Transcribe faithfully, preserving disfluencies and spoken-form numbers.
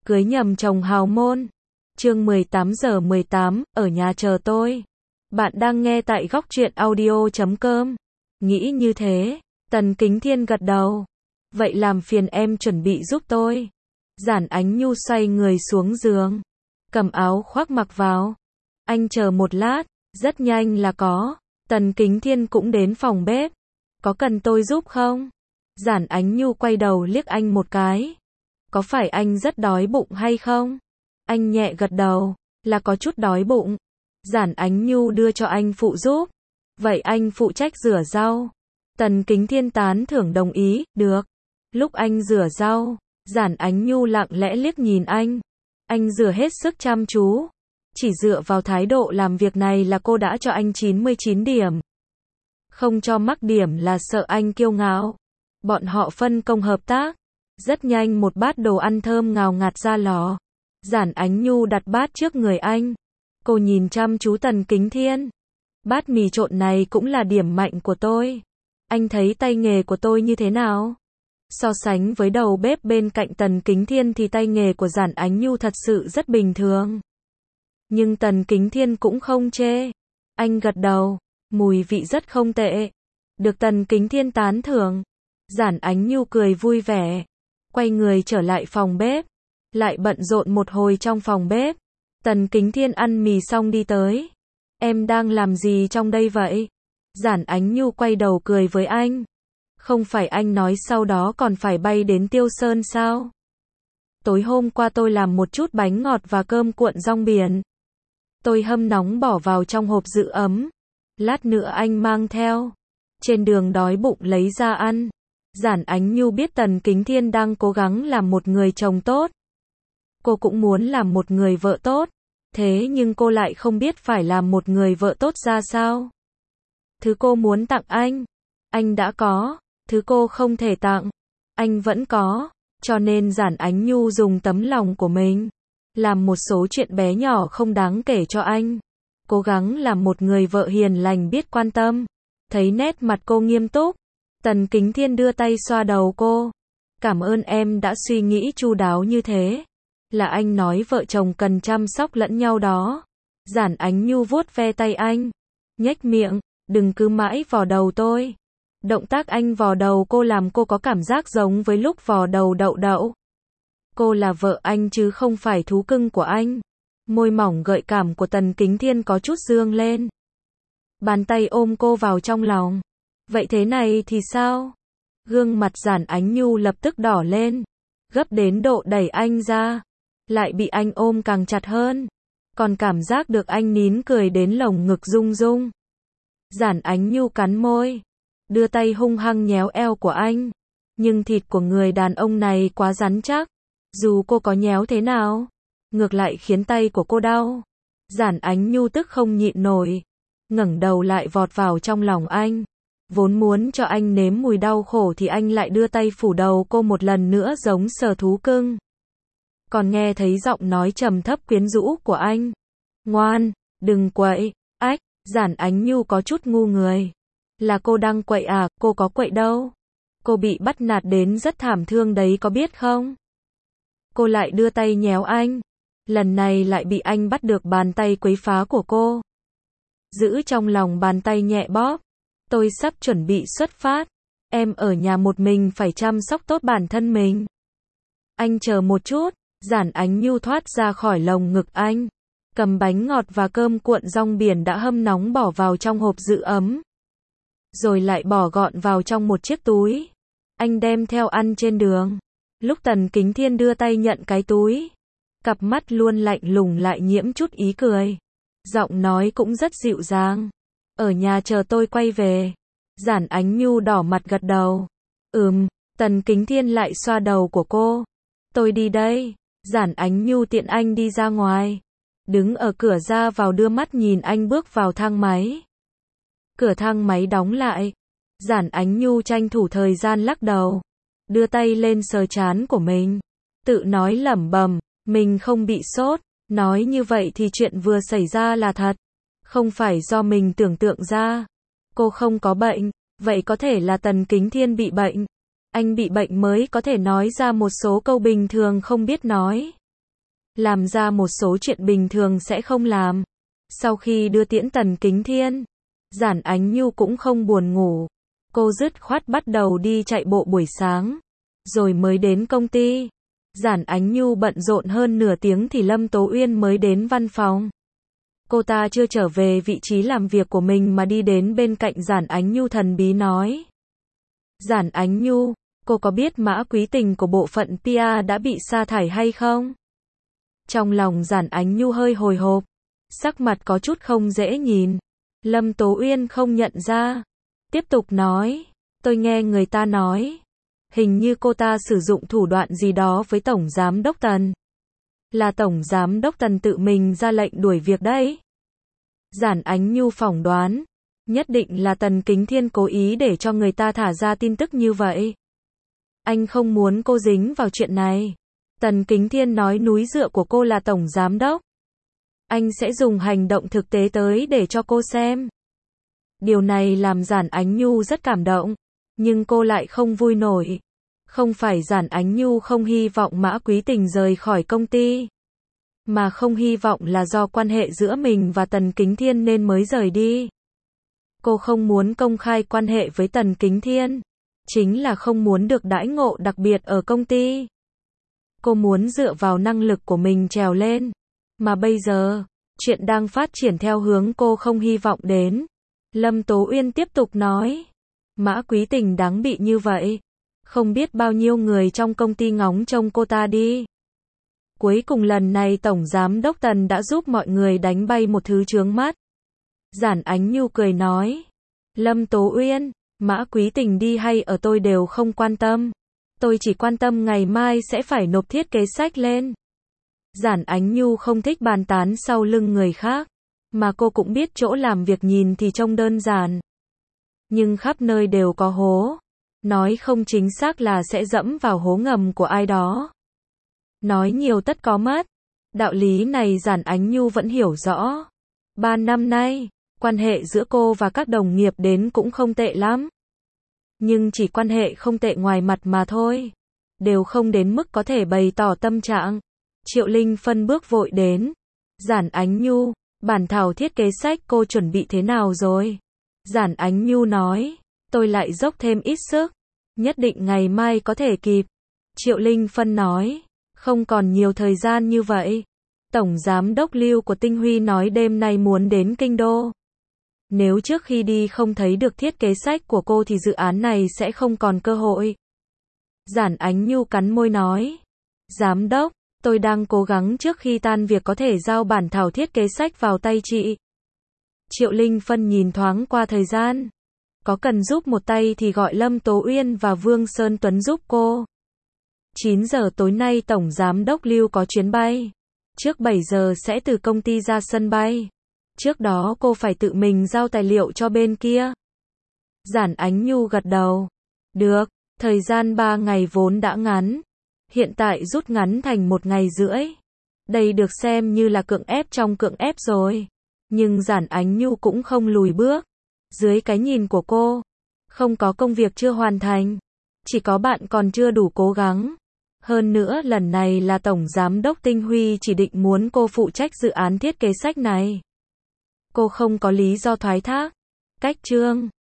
Cưới nhầm chồng hào môn. Chương mười tám giờ mười tám, ở nhà chờ tôi. Bạn đang nghe tại góc truyện audio chấm com. Nghĩ như thế, Tần Kính Thiên gật đầu. Vậy làm phiền em chuẩn bị giúp tôi. Giản Ánh Nhu xoay người xuống giường, cầm áo khoác mặc vào. Anh chờ một lát, rất nhanh là có. Tần Kính Thiên cũng đến phòng bếp. Có cần tôi giúp không? Giản Ánh Nhu quay đầu liếc anh một cái. Có phải anh rất đói bụng hay không? Anh nhẹ gật đầu, là có chút đói bụng. Giản Ánh Nhu đưa cho anh phụ giúp. Vậy anh phụ trách rửa rau. Tần Kính Thiên tán thưởng đồng ý, được. Lúc anh rửa rau, Giản Ánh Nhu lặng lẽ liếc nhìn anh. Anh rửa hết sức chăm chú. Chỉ dựa vào thái độ làm việc này là cô đã cho anh chín mươi chín điểm. Không cho mắc điểm là sợ anh kiêu ngạo. Bọn họ phân công hợp tác. Rất nhanh một bát đồ ăn thơm ngào ngạt ra lò. Giản Ánh Nhu đặt bát trước người anh. Cô nhìn chăm chú Tần Kính Thiên. Bát mì trộn này cũng là điểm mạnh của tôi. Anh thấy tay nghề của tôi như thế nào? So sánh với đầu bếp bên cạnh Tần Kính Thiên thì tay nghề của Giản Ánh Nhu thật sự rất bình thường. Nhưng Tần Kính Thiên cũng không chê. Anh gật đầu. Mùi vị rất không tệ. Được Tần Kính Thiên tán thưởng. Giản Ánh Nhu cười vui vẻ. Quay người trở lại phòng bếp. Lại bận rộn một hồi trong phòng bếp. Tần Kính Thiên ăn mì xong đi tới. Em đang làm gì trong đây vậy? Giản Ánh Nhu quay đầu cười với anh. Không phải anh nói sau đó còn phải bay đến Tiêu Sơn sao? Tối hôm qua tôi làm một chút bánh ngọt và cơm cuộn rong biển. Tôi hâm nóng bỏ vào trong hộp giữ ấm. Lát nữa anh mang theo. Trên đường đói bụng lấy ra ăn. Giản Ánh Nhu biết Tần Kính Thiên đang cố gắng làm một người chồng tốt. Cô cũng muốn làm một người vợ tốt. Thế nhưng cô lại không biết phải làm một người vợ tốt ra sao. Thứ cô muốn tặng anh, anh đã có. Thứ cô không thể tặng, anh vẫn có. Cho nên Giản Ánh Nhu dùng tấm lòng của mình. Làm một số chuyện bé nhỏ không đáng kể cho anh. Cố gắng làm một người vợ hiền lành biết quan tâm. Thấy nét mặt cô nghiêm túc. Tần Kính Thiên đưa tay xoa đầu cô. Cảm ơn em đã suy nghĩ chu đáo như thế. Là anh nói vợ chồng cần chăm sóc lẫn nhau đó. Giản Ánh Nhu vuốt ve tay anh. Nhếch miệng, đừng cứ mãi vò đầu tôi. Động tác anh vò đầu cô làm cô có cảm giác giống với lúc vò đầu đậu đậu. Cô là vợ anh chứ không phải thú cưng của anh. Môi mỏng gợi cảm của Tần Kính Thiên có chút dương lên. Bàn tay ôm cô vào trong lòng. Vậy thế này thì sao? Gương mặt Giản Ánh Nhu lập tức đỏ lên. Gấp đến độ đẩy anh ra. Lại bị anh ôm càng chặt hơn. Còn cảm giác được anh nín cười đến lồng ngực rung rung. Giản Ánh Nhu cắn môi. Đưa tay hung hăng nhéo eo của anh. Nhưng thịt của người đàn ông này quá rắn chắc. Dù cô có nhéo thế nào, ngược lại khiến tay của cô đau. Giản Ánh Nhu tức không nhịn nổi. Ngẩng đầu lại vọt vào trong lòng anh. Vốn muốn cho anh nếm mùi đau khổ thì anh lại đưa tay phủ đầu cô một lần nữa giống sờ thú cưng. Còn nghe thấy giọng nói trầm thấp quyến rũ của anh. Ngoan, đừng quậy. Ách, Giản Ánh Nhu có chút ngu người. Là cô đang quậy à, cô có quậy đâu. Cô bị bắt nạt đến rất thảm thương đấy có biết không? Cô lại đưa tay nhéo anh. Lần này lại bị anh bắt được bàn tay quấy phá của cô. Giữ trong lòng bàn tay nhẹ bóp. Tôi sắp chuẩn bị xuất phát. Em ở nhà một mình phải chăm sóc tốt bản thân mình. Anh chờ một chút. Giản Ánh Nhu thoát ra khỏi lồng ngực anh. Cầm bánh ngọt và cơm cuộn rong biển đã hâm nóng bỏ vào trong hộp giữ ấm. Rồi lại bỏ gọn vào trong một chiếc túi. Anh đem theo ăn trên đường. Lúc Tần Kính Thiên đưa tay nhận cái túi. Cặp mắt luôn lạnh lùng lại nhiễm chút ý cười. Giọng nói cũng rất dịu dàng. Ở nhà chờ tôi quay về. Giản Ánh Nhu đỏ mặt gật đầu. Ừm, Tần Kính Thiên lại xoa đầu của cô. Tôi đi đây. Giản Ánh Nhu tiện anh đi ra ngoài. Đứng ở cửa ra vào đưa mắt nhìn anh bước vào thang máy. Cửa thang máy đóng lại. Giản Ánh Nhu tranh thủ thời gian lắc đầu. Đưa tay lên sờ trán của mình. Tự nói lẩm bẩm, mình không bị sốt. Nói như vậy thì chuyện vừa xảy ra là thật. Không phải do mình tưởng tượng ra. Cô không có bệnh. Vậy có thể là Tần Kính Thiên bị bệnh. Anh bị bệnh mới có thể nói ra một số câu bình thường không biết nói. làm ra một số chuyện bình thường sẽ không làm. Sau khi đưa tiễn Tần Kính Thiên, Giản Ánh Nhu cũng không buồn ngủ. Cô dứt khoát bắt đầu đi chạy bộ buổi sáng, rồi mới đến công ty. Giản Ánh Nhu bận rộn hơn nửa tiếng thì Lâm Tố Uyên mới đến văn phòng. Cô ta chưa trở về vị trí làm việc của mình mà đi đến bên cạnh Giản Ánh Nhu thần bí nói. Giản Ánh Nhu, cô có biết Mã Quý Tình của bộ phận pê e đã bị sa thải hay không? Trong lòng Giản Ánh Nhu hơi hồi hộp, sắc mặt có chút không dễ nhìn. Lâm Tố Uyên không nhận ra, tiếp tục nói, tôi nghe người ta nói, hình như cô ta sử dụng thủ đoạn gì đó với Tổng Giám Đốc Tần. Là Tổng Giám Đốc Tần tự mình ra lệnh đuổi việc đấy. Giản Ánh Nhu phỏng đoán, nhất định là Tần Kính Thiên cố ý để cho người ta thả ra tin tức như vậy. Anh không muốn cô dính vào chuyện này. Tần Kính Thiên nói núi dựa của cô là Tổng Giám Đốc. Anh sẽ dùng hành động thực tế tới để cho cô xem. Điều này làm Giản Ánh Nhu rất cảm động, nhưng cô lại không vui nổi. Không phải Giản Ánh Nhu không hy vọng Mã Quý Tình rời khỏi công ty, mà không hy vọng là do quan hệ giữa mình và Tần Kính Thiên nên mới rời đi. Cô không muốn công khai quan hệ với Tần Kính Thiên, chính là không muốn được đãi ngộ đặc biệt ở công ty. Cô muốn dựa vào năng lực của mình trèo lên, mà bây giờ, chuyện đang phát triển theo hướng cô không hy vọng đến. Lâm Tố Uyên tiếp tục nói, Mã Quý Tình đáng bị như vậy, không biết bao nhiêu người trong công ty ngóng trông cô ta đi. Cuối cùng lần này Tổng Giám Đốc Tần đã giúp mọi người đánh bay một thứ chướng mắt. Giản Ánh Nhu cười nói, Lâm Tố Uyên, Mã Quý Tình đi hay ở tôi đều không quan tâm. Tôi chỉ quan tâm ngày mai sẽ phải nộp thiết kế sách lên. Giản Ánh Nhu không thích bàn tán sau lưng người khác, mà cô cũng biết chỗ làm việc nhìn thì trông đơn giản, nhưng khắp nơi đều có hố. Nói không chính xác là sẽ dẫm vào hố ngầm của ai đó. Nói nhiều tất có mất. Đạo lý này Giản Ánh Nhu vẫn hiểu rõ. Ba năm nay, quan hệ giữa cô và các đồng nghiệp đến cũng không tệ lắm. Nhưng chỉ quan hệ không tệ ngoài mặt mà thôi. Đều không đến mức có thể bày tỏ tâm trạng. Triệu Linh Phân bước vội đến. Giản Ánh Nhu, bản thảo thiết kế sách cô chuẩn bị thế nào rồi? Giản Ánh Nhu nói, tôi lại dốc thêm ít sức. Nhất định ngày mai có thể kịp. Triệu Linh Phân nói, không còn nhiều thời gian như vậy. Tổng Giám Đốc Lưu của Tinh Huy nói đêm nay muốn đến Kinh Đô. Nếu trước khi đi không thấy được thiết kế sách của cô thì dự án này sẽ không còn cơ hội. Giản Ánh Nhu cắn môi nói, Giám Đốc, tôi đang cố gắng trước khi tan việc có thể giao bản thảo thiết kế sách vào tay chị. Triệu Linh Phân nhìn thoáng qua thời gian. Có cần giúp một tay thì gọi Lâm Tố Uyên và Vương Sơn Tuấn giúp cô. chín giờ tối nay Tổng Giám Đốc Lưu có chuyến bay. Trước bảy giờ sẽ từ công ty ra sân bay. Trước đó cô phải tự mình giao tài liệu cho bên kia. Giản Ánh Nhu gật đầu. Được, thời gian ba ngày vốn đã ngắn. Hiện tại rút ngắn thành một ngày rưỡi. Đây được xem như là cưỡng ép trong cưỡng ép rồi. Nhưng Giản Ánh Nhu cũng không lùi bước. Dưới cái nhìn của cô, không có công việc chưa hoàn thành, chỉ có bạn còn chưa đủ cố gắng. Hơn nữa lần này là Tổng Giám Đốc Tinh Huy chỉ định muốn cô phụ trách dự án thiết kế sách này. Cô không có lý do thoái thác. Cách chương